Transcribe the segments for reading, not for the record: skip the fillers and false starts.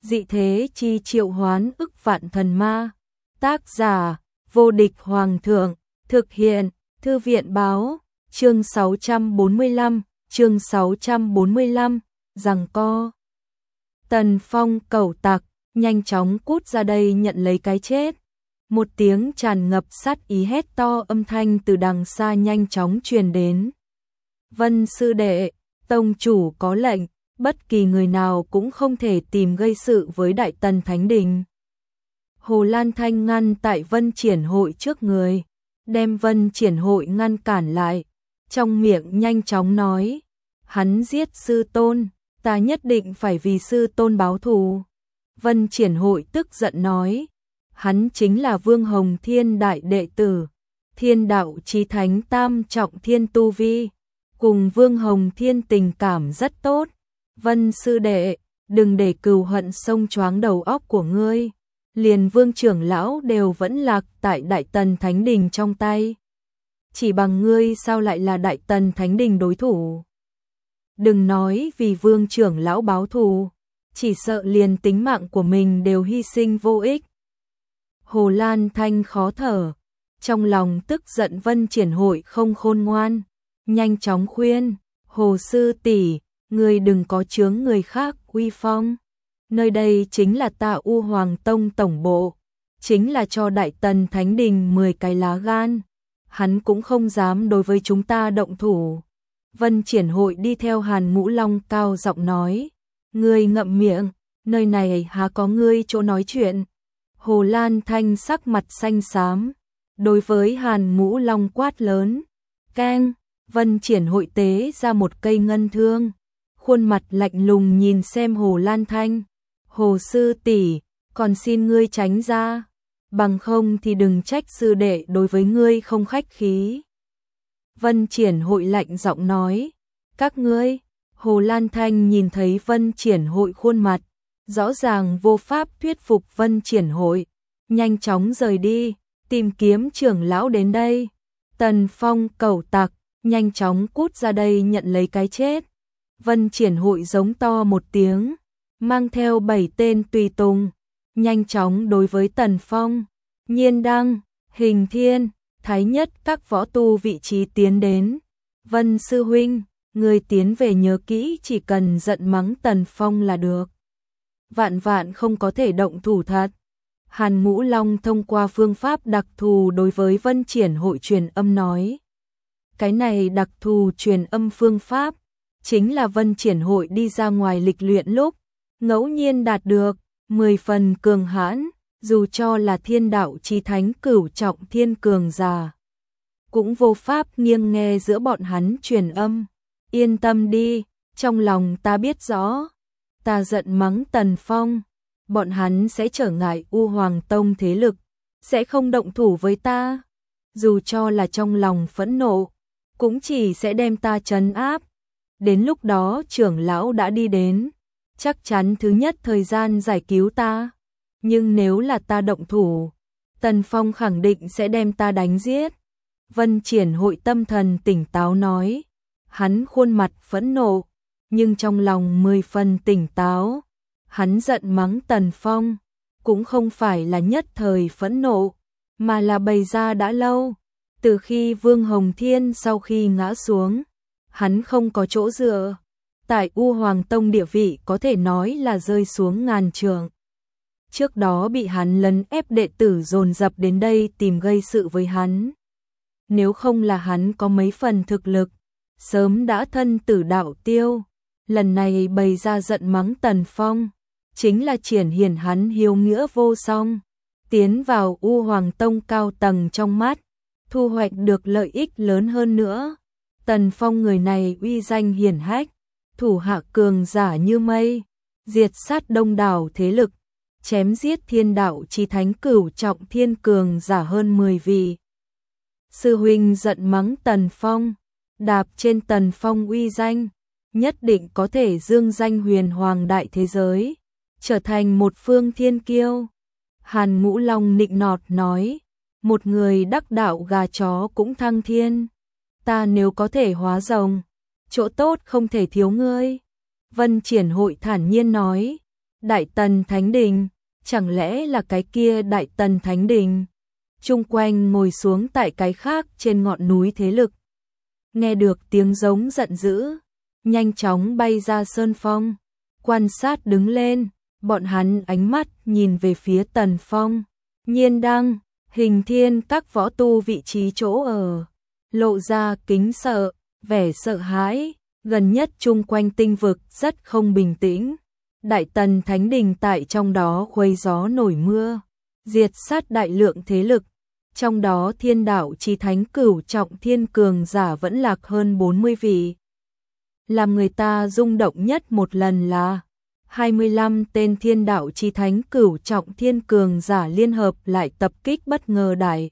dị thế chi triệu hoán ức vạn thần ma. Tác giả, vô địch hoàng thượng, thực hiện, thư viện báo, chương 645, giằng co. Tần Phong cẩu tặc, nhanh chóng cút ra đây nhận lấy cái chết. Một tiếng tràn ngập sát ý hét to âm thanh từ đằng xa nhanh chóng truyền đến. Vân sư đệ, tông chủ có lệnh, bất kỳ người nào cũng không thể tìm gây sự với Đại Tần Thánh Đình. Hồ Lan Thanh ngăn tại Vân Triển Hội trước người, đem Vân Triển Hội ngăn cản lại, trong miệng nhanh chóng nói, hắn giết sư tôn, ta nhất định phải vì sư tôn báo thù. Vân Triển Hội tức giận nói, hắn chính là Vương Hồng Thiên đại đệ tử, Thiên đạo chí thánh tam trọng thiên tu vi, cùng Vương Hồng Thiên tình cảm rất tốt. Vân sư đệ, đừng để cừu hận xông choáng đầu óc của ngươi. Liền Vương trưởng lão đều vẫn lạc tại Đại Tần Thánh Đình trong tay. Chỉ bằng ngươi sao lại là Đại Tần Thánh Đình đối thủ? Đừng nói vì Vương trưởng lão báo thù, chỉ sợ liền tính mạng của mình đều hy sinh vô ích. Hồ Lan Thanh khó thở, trong lòng tức giận Vân Triển Hội không khôn ngoan, nhanh chóng khuyên, Hồ sư tỷ, ngươi đừng có chướng người khác uy phong. Nơi đây chính là ta U Hoàng Tông tổng bộ, chính là cho Đại Tần Thánh Đình 10 cái lá gan, hắn cũng không dám đối với chúng ta động thủ. Vân Triển Hội đi theo Hàn Ngũ Long cao giọng nói, ngươi ngậm miệng, nơi này há có ngươi chỗ nói chuyện. Hồ Lan Thanh sắc mặt xanh xám, đối với Hàn Ngũ Long quát lớn, keng. Vân Triển Hội tế ra một cây ngân thương, khuôn mặt lạnh lùng nhìn xem Hồ Lan Thanh. Hồ sư tỷ, còn xin ngươi tránh ra, bằng không thì đừng trách sư đệ đối với ngươi không khách khí. Vân Triển Hội lạnh giọng nói, các ngươi. Hồ Lan Thanh nhìn thấy Vân Triển Hội khuôn mặt, rõ ràng vô pháp thuyết phục Vân Triển Hội, nhanh chóng rời đi, tìm kiếm trưởng lão đến đây. Tần Phong cẩu tặc, nhanh chóng cút ra đây nhận lấy cái chết. Vân Triển Hội giống to một tiếng, mang theo 7 tên tùy tùng, nhanh chóng đối với Tần Phong, Nhiên Đăng, Hình Thiên, Thái Nhất các võ tu vị trí tiến đến. Vân sư huynh, người tiến về nhớ kỹ, chỉ cần giận mắng Tần Phong là được. Vạn vạn không có thể động thủ thật. Hàn Ngũ Long thông qua phương pháp đặc thù đối với Vân Triển Hội truyền âm nói. Cái này đặc thù truyền âm phương pháp, chính là Vân Triển Hội đi ra ngoài lịch luyện lúc, ngẫu nhiên đạt được, 10 phần cường hãn, dù cho là thiên đạo chí thánh cửu trọng thiên cường giả. Cũng vô pháp nghiêng nghe giữa bọn hắn truyền âm. Yên tâm đi, trong lòng ta biết rõ, ta giận mắng Tần Phong, bọn hắn sẽ trở ngại U Hoàng Tông thế lực, sẽ không động thủ với ta. Dù cho là trong lòng phẫn nộ, cũng chỉ sẽ đem ta trấn áp. Đến lúc đó trưởng lão đã đi đến, chắc chắn thứ nhất thời gian giải cứu ta. Nhưng nếu là ta động thủ, Tần Phong khẳng định sẽ đem ta đánh giết. Vân Triển Hội tâm thần tỉnh táo nói, hắn khuôn mặt phẫn nộ, nhưng trong lòng 10 phần tỉnh táo. Hắn giận mắng Tần Phong, cũng không phải là nhất thời phẫn nộ, mà là bày ra đã lâu. Từ khi Vương Hồng Thiên sau khi ngã xuống, hắn không có chỗ dựa. Tại U Hoàng Tông địa vị có thể nói là rơi xuống ngàn trượng. Trước đó bị hắn lấn ép đệ tử dồn dập đến đây tìm gây sự với hắn. Nếu không là hắn có mấy phần thực lực, sớm đã thân tử đạo tiêu. Lần này bày ra giận mắng Tần Phong, chính là triển hiện hắn hiếu nghĩa vô song, tiến vào U Hoàng Tông cao tầng trong mắt, thu hoạch được lợi ích lớn hơn nữa. Tần Phong người này uy danh hiển hách, thủ hạ cường giả như mây, diệt sát đông đảo thế lực, chém giết thiên đạo chí thánh cửu trọng thiên cường giả hơn 10 vị. Sư huynh giận mắng Tần Phong, đạp trên Tần Phong uy danh, nhất định có thể dương danh huyền hoàng đại thế giới, trở thành một phương thiên kiêu. Hàn Ngũ Long nịnh nọt nói, một người đắc đạo gà chó cũng thăng thiên. Ta nếu có thể hóa rồng, chỗ tốt không thể thiếu ngươi. Vân Triển Hội thản nhiên nói, Đại Tần Thánh Đình, chẳng lẽ là cái kia Đại Tần Thánh Đình? Chung quanh ngồi xuống tại cái khác trên ngọn núi thế lực. Nghe được tiếng giống giận dữ, nhanh chóng bay ra sơn phong, quan sát đứng lên, bọn hắn ánh mắt nhìn về phía Tần Phong, Nhiên Đăng, Hình Thiên các võ tu vị trí chỗ ở, lộ ra kính sợ, vẻ sợ hãi, gần nhất chung quanh tinh vực rất không bình tĩnh. Đại Tần Thánh Đình tại trong đó khuấy gió nổi mưa, diệt sát đại lượng thế lực, trong đó Thiên Đạo Chí Thánh cửu trọng thiên cường giả vẫn lạc hơn 40 vị. Làm người ta rung động nhất một lần là 25 tên Thiên Đạo Chí Thánh cửu trọng thiên cường giả liên hợp lại tập kích bất ngờ Đại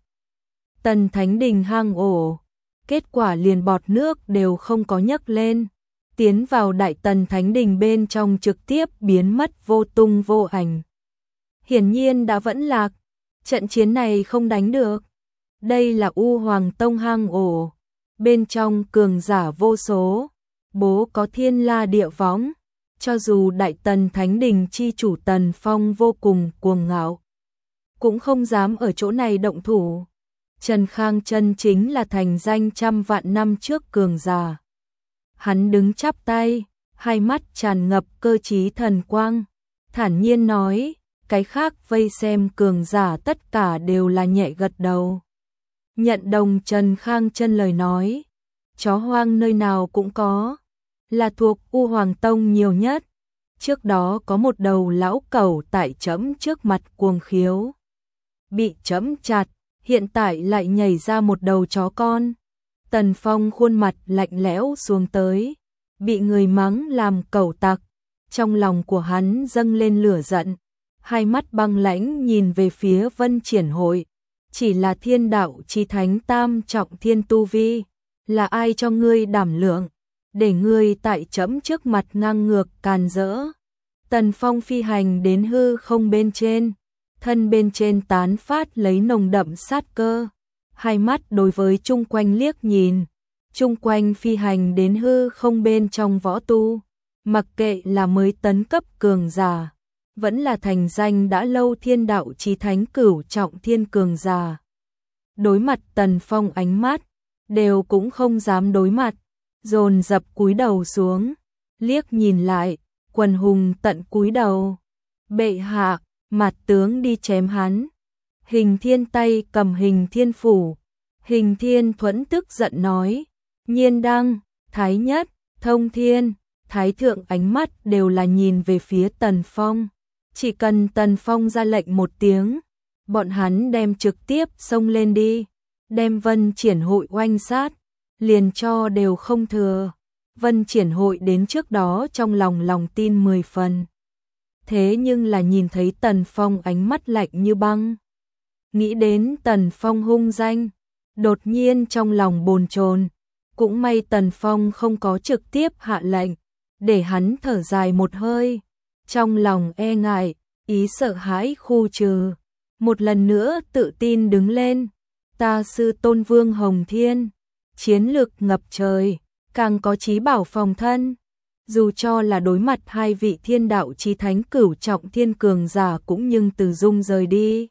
Tần Thánh Đình hang ổ, kết quả liền bọt nước đều không có nhấc lên, tiến vào Đại Tần Thánh Đình bên trong trực tiếp biến mất vô tung vô ảnh. Hiển nhiên đã vẫn lạc, trận chiến này không đánh được. Đây là U Hoàng Tông hang ổ, bên trong cường giả vô số, bố có thiên la địa võng, cho dù Đại Tần Thánh Đình chi chủ Tần Phong vô cùng cuồng ngạo, cũng không dám ở chỗ này động thủ. Trần Khang chân chính là thành danh trăm vạn năm trước cường giả. Hắn đứng chắp tay, hai mắt tràn ngập cơ trí thần quang, thản nhiên nói, cái khác vây xem cường giả tất cả đều là nhẹ gật đầu. Nhận đồng Trần Khang chân lời nói, chó hoang nơi nào cũng có, là thuộc U Hoàng Tông nhiều nhất. Trước đó có một đầu lão cẩu tại trẫm trước mặt cuồng khiếu, bị trẫm chặt, hiện tại lại nhảy ra một đầu chó con. Tần Phong khuôn mặt lạnh lẽo xuống tới, bị người mắng làm cẩu tặc, trong lòng của hắn dâng lên lửa giận, hai mắt băng lãnh nhìn về phía Vân Triển Hội, chỉ là Thiên Đạo Chí Thánh tam trọng thiên tu vi, là ai cho ngươi đảm lượng, để ngươi tại trẫm trước mặt ngang ngược càn rỡ. Tần Phong phi hành đến hư không bên trên, thân bên trên tán phát lấy nồng đậm sát cơ, hai mắt đối với chung quanh liếc nhìn, chung quanh phi hành đến hư không bên trong võ tu, mặc kệ là mới tấn cấp cường giả, vẫn là thành danh đã lâu Thiên Đạo Chí Thánh cửu trọng thiên cường giả. Đối mặt Tần Phong ánh mắt, đều cũng không dám đối mặt, dồn dập cúi đầu xuống, liếc nhìn lại, quần hùng tận cúi đầu. Bệ hạ, Mạt tướng đi chém hắn. Hình Thiên tay cầm Hình Thiên phủ, Hình Thiên thuẫn tức giận nói, Nhiên Đăng, Thái Nhất, Thông Thiên, Thái Thượng ánh mắt đều là nhìn về phía Tần Phong. Chỉ cần Tần Phong ra lệnh một tiếng, bọn hắn đem trực tiếp xông lên đi, đem Vân Triển Hội oanh sát, liền cho đều không thừa. Vân Triển Hội đến trước đó trong lòng tin 10 phần. Thế nhưng là nhìn thấy Tần Phong ánh mắt lạnh như băng. Nghĩ đến Tần Phong hung danh, đột nhiên trong lòng bồn chồn. Cũng may Tần Phong không có trực tiếp hạ lệnh, để hắn thở dài một hơi. Trong lòng e ngại, ý sợ hãi khu trừ. Một lần nữa tự tin đứng lên. Ta sư tôn Vương Hồng Thiên, chiến lực ngập trời, càng có chí bảo phòng thân. Dù cho là đối mặt hai vị Thiên Đạo Chí Thánh cửu trọng thiên cường giả cũng nhưng từ dung rời đi.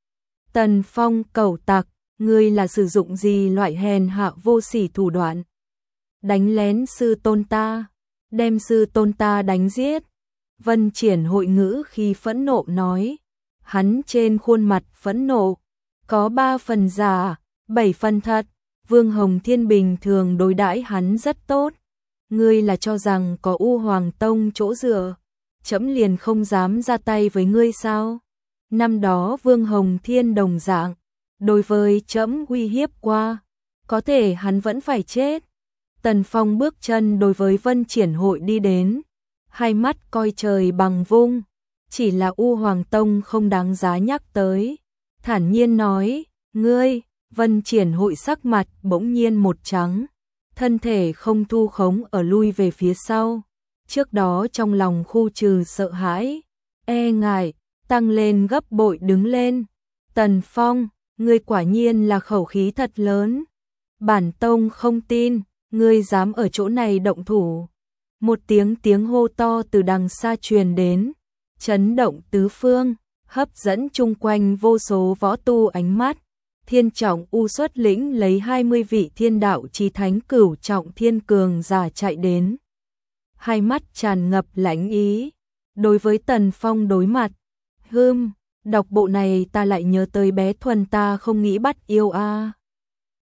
Tần Phong cẩu tặc, ngươi là sử dụng gì loại hèn hạ vô sỉ thủ đoạn? Đánh lén sư tôn ta, đem sư tôn ta đánh giết. Vân Triển Hội ngữ khi phẫn nộ nói, hắn trên khuôn mặt phẫn nộ, có 3 phần giả, 7 phần thật. Vương Hồng Thiên bình thường đối đãi hắn rất tốt. Ngươi là cho rằng có U Hoàng Tông chỗ dựa, trẫm liền không dám ra tay với ngươi sao? Năm đó Vương Hồng Thiên đồng dạng, đối với trẫm uy hiếp qua, có thể hắn vẫn phải chết. Tần Phong bước chân đối với Vân Triển Hội đi đến, hai mắt coi trời bằng vung, chỉ là U Hoàng Tông không đáng giá nhắc tới. Thản nhiên nói, ngươi. Vân Triển Hội sắc mặt bỗng nhiên một trắng, thân thể không thu khống ở lui về phía sau. Trước đó trong lòng khu trừ sợ hãi, e ngại, tăng lên gấp bội đứng lên. Tần Phong, ngươi quả nhiên là khẩu khí thật lớn. Bản tông không tin, ngươi dám ở chỗ này động thủ. Một tiếng hô to từ đằng xa truyền đến, chấn động tứ phương, hấp dẫn chung quanh vô số võ tu ánh mắt. Thiên Trọng U xuất lĩnh lấy 20 vị thiên đạo chí thánh cửu trọng thiên cường giả chạy đến. Hai mắt tràn ngập lãnh ý, đối với Tần Phong đối mặt. Đọc bộ này ta lại nhớ tới bé Thuần ta không nghĩ bắt yêu a.